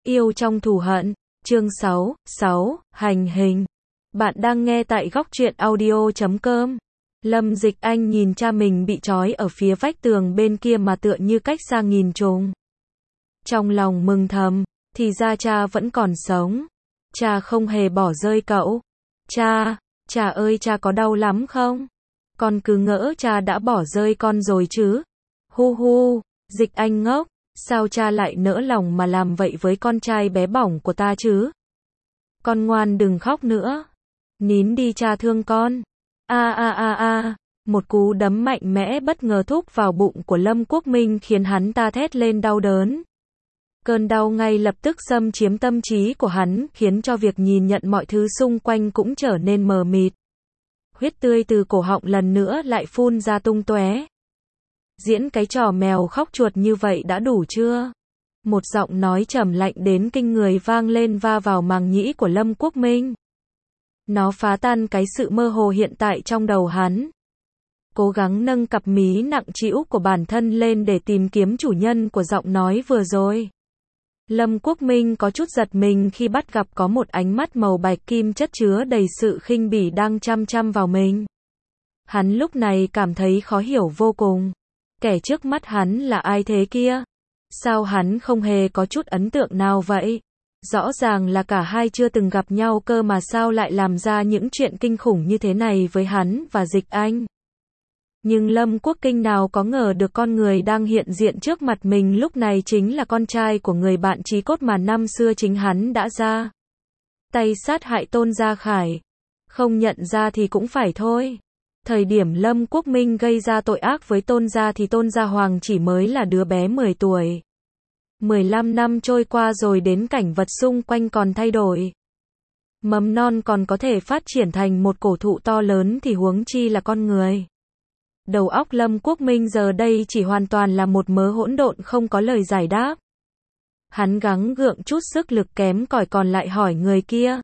Yêu trong thù hận, chương 6, hành hình. Bạn đang nghe tại góc truyện audio.com. Lâm Dịch Anh nhìn cha mình bị trói ở phía vách tường bên kia mà tựa như cách xa nghìn trùng. Trong lòng mừng thầm, thì ra cha vẫn còn sống. Cha không hề bỏ rơi cậu. Cha ơi, cha có đau lắm không? Con cứ ngỡ cha đã bỏ rơi con rồi chứ. Hu, Dịch Anh ngốc. Sao cha lại nỡ lòng mà làm vậy với con trai bé bỏng của ta chứ? Con ngoan đừng khóc nữa. Nín đi, cha thương con. Một cú đấm mạnh mẽ bất ngờ thúc vào bụng của Lâm Quốc Minh khiến hắn ta thét lên đau đớn. Cơn đau ngay lập tức xâm chiếm tâm trí của hắn, khiến cho việc nhìn nhận mọi thứ xung quanh cũng trở nên mờ mịt. Huyết tươi từ cổ họng lần nữa lại phun ra tung tóe. Diễn cái trò mèo khóc chuột như vậy đã đủ chưa? Một giọng nói trầm lạnh đến kinh người vang lên va vào màng nhĩ của Lâm Quốc Minh. Nó phá tan cái sự mơ hồ hiện tại trong đầu hắn. Cố gắng nâng cặp mí nặng trĩu của bản thân lên để tìm kiếm chủ nhân của giọng nói vừa rồi. Lâm Quốc Minh có chút giật mình khi bắt gặp có một ánh mắt màu bạch kim chất chứa đầy sự khinh bỉ đang chăm chăm vào mình. Hắn lúc này cảm thấy khó hiểu vô cùng. Kẻ trước mắt hắn là ai thế kia? Sao hắn không hề có chút ấn tượng nào vậy? Rõ ràng là cả hai chưa từng gặp nhau cơ mà sao lại làm ra những chuyện kinh khủng như thế này với hắn và Dịch Anh. Nhưng Lâm Quốc Kinh nào có ngờ được con người đang hiện diện trước mặt mình lúc này chính là con trai của người bạn chí cốt mà năm xưa chính hắn đã ra tay sát hại Tôn Gia Khải. Không nhận ra thì cũng phải thôi. Thời điểm Lâm Quốc Minh gây ra tội ác với Tôn Gia thì Tôn Gia Hoàng chỉ mới là đứa bé 10 tuổi. 15 năm trôi qua rồi đến cảnh vật xung quanh còn thay đổi. Mầm non còn có thể phát triển thành một cổ thụ to lớn thì huống chi là con người. Đầu óc Lâm Quốc Minh giờ đây chỉ hoàn toàn là một mớ hỗn độn không có lời giải đáp. Hắn gắng gượng chút sức lực kém cỏi còn lại hỏi người kia.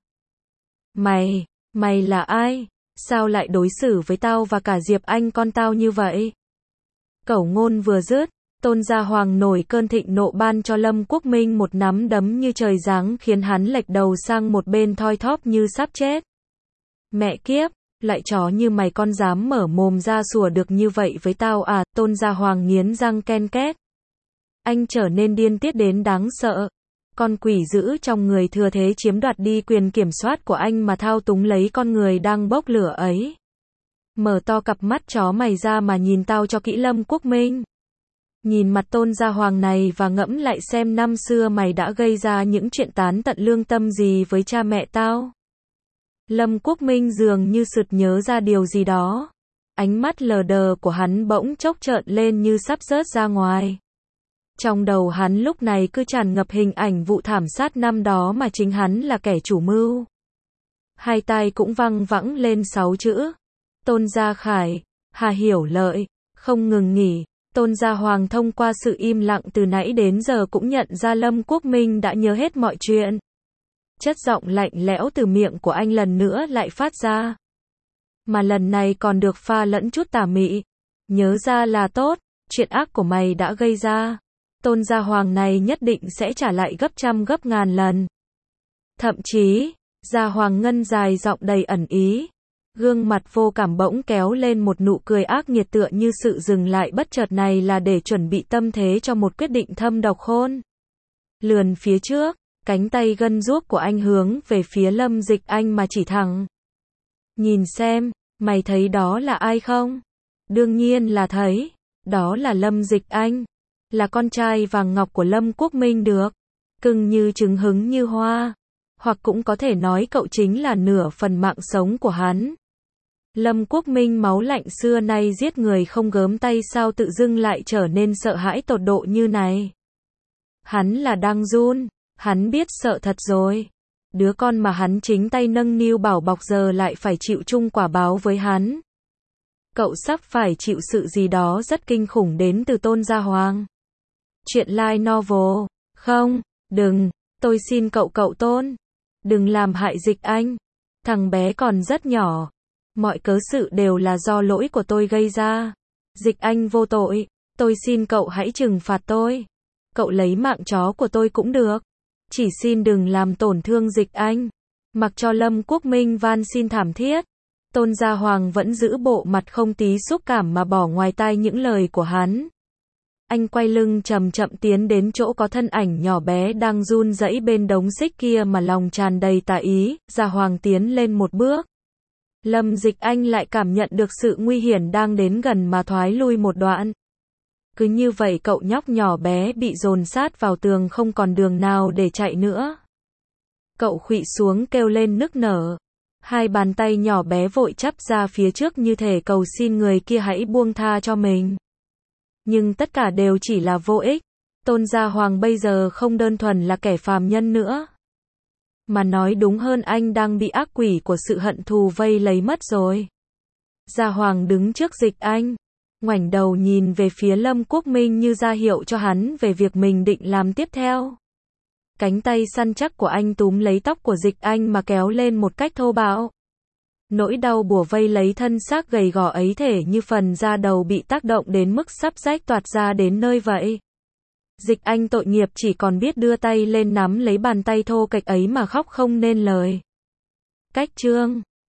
Mày là ai? Sao lại đối xử với tao và cả Diệp Anh con tao như vậy? Cẩu ngôn vừa dứt, Tôn Gia Hoàng nổi cơn thịnh nộ ban cho Lâm Quốc Minh một nắm đấm như trời giáng khiến hắn lệch đầu sang một bên thoi thóp như sắp chết. Mẹ kiếp, lại chó như mày con dám mở mồm ra sủa được như vậy với tao à? Tôn Gia Hoàng nghiến răng ken két. Anh trở nên điên tiết đến đáng sợ. Con quỷ dữ trong người thừa thế chiếm đoạt đi quyền kiểm soát của anh mà thao túng lấy con người đang bốc lửa ấy. Mở to cặp mắt chó mày ra mà nhìn tao cho kỹ Lâm Quốc Minh. Nhìn mặt Tôn Gia Hoàng này và ngẫm lại xem năm xưa mày đã gây ra những chuyện tán tận lương tâm gì với cha mẹ tao. Lâm Quốc Minh dường như sực nhớ ra điều gì đó. Ánh mắt lờ đờ của hắn bỗng chốc trợn lên như sắp rớt ra ngoài. Trong đầu hắn lúc này cứ tràn ngập hình ảnh vụ thảm sát năm đó mà chính hắn là kẻ chủ mưu. Hai tai cũng văng vẳng lên 6 chữ. Tôn Gia Khải, Hà Hiểu Lợi, không ngừng nghỉ. Tôn Gia Hoàng thông qua sự im lặng từ nãy đến giờ cũng nhận ra Lâm Quốc Minh đã nhớ hết mọi chuyện. Chất giọng lạnh lẽo từ miệng của anh lần nữa lại phát ra. Mà lần này còn được pha lẫn chút tà mị. Nhớ ra là tốt, chuyện ác của mày đã gây ra. Tôn Gia Hoàng này nhất định sẽ trả lại gấp trăm gấp ngàn lần. Thậm chí, Gia Hoàng Ngân dài giọng đầy ẩn ý. Gương mặt vô cảm bỗng kéo lên một nụ cười ác nghiệt tựa như sự dừng lại bất chợt này là để chuẩn bị tâm thế cho một quyết định thâm độc khôn. Lườn phía trước, cánh tay gân guốc của anh hướng về phía Lâm Dịch Anh mà chỉ thẳng. Nhìn xem, mày thấy đó là ai không? Đương nhiên là thấy, đó là Lâm Dịch Anh. Là con trai vàng ngọc của Lâm Quốc Minh được. Cưng như trứng hứng như hoa. Hoặc cũng có thể nói cậu chính là nửa phần mạng sống của hắn. Lâm Quốc Minh máu lạnh xưa nay giết người không gớm tay sao tự dưng lại trở nên sợ hãi tột độ như này. Hắn là đang run, hắn biết sợ thật rồi. Đứa con mà hắn chính tay nâng niu bảo bọc giờ lại phải chịu chung quả báo với hắn. Cậu sắp phải chịu sự gì đó rất kinh khủng đến từ Tôn Gia Hoàng. Chuyện light novel, không, đừng, tôi xin cậu Tôn. Đừng làm hại Dịch Anh. Thằng bé còn rất nhỏ. Mọi cớ sự đều là do lỗi của tôi gây ra. Dịch Anh vô tội. Tôi xin cậu hãy trừng phạt tôi. Cậu lấy mạng chó của tôi cũng được. Chỉ xin đừng làm tổn thương Dịch Anh. Mặc cho Lâm Quốc Minh van xin thảm thiết, Tôn Gia Hoàng vẫn giữ bộ mặt không tí xúc cảm mà bỏ ngoài tai những lời của hắn. Anh quay lưng chậm chậm tiến đến chỗ có thân ảnh nhỏ bé đang run rẩy bên đống xích kia mà lòng tràn đầy tà ý. Gia Hoàng tiến lên một bước. Lâm Dịch Anh lại cảm nhận được sự nguy hiểm đang đến gần mà thoái lui một đoạn. Cứ như vậy cậu nhóc nhỏ bé bị dồn sát vào tường, không còn đường nào để chạy nữa. Cậu khuỵu xuống kêu lên nức nở. Hai bàn tay nhỏ bé vội chắp ra phía trước như thể cầu xin người kia hãy buông tha cho mình. Nhưng tất cả đều chỉ là vô ích. Tôn Gia Hoàng bây giờ không đơn thuần là kẻ phàm nhân nữa. Mà nói đúng hơn, anh đang bị ác quỷ của sự hận thù vây lấy mất rồi. Gia Hoàng đứng trước Dịch Anh, ngoảnh đầu nhìn về phía Lâm Quốc Minh như ra hiệu cho hắn về việc mình định làm tiếp theo. Cánh tay săn chắc của anh túm lấy tóc của Dịch Anh mà kéo lên một cách thô bạo. Nỗi đau bủa vây lấy thân xác gầy gò ấy thể như phần da đầu bị tác động đến mức sắp rách toạc ra đến nơi vậy. Dịch Anh tội nghiệp chỉ còn biết đưa tay lên nắm lấy bàn tay thô kệch ấy mà khóc không nên lời. Cách chương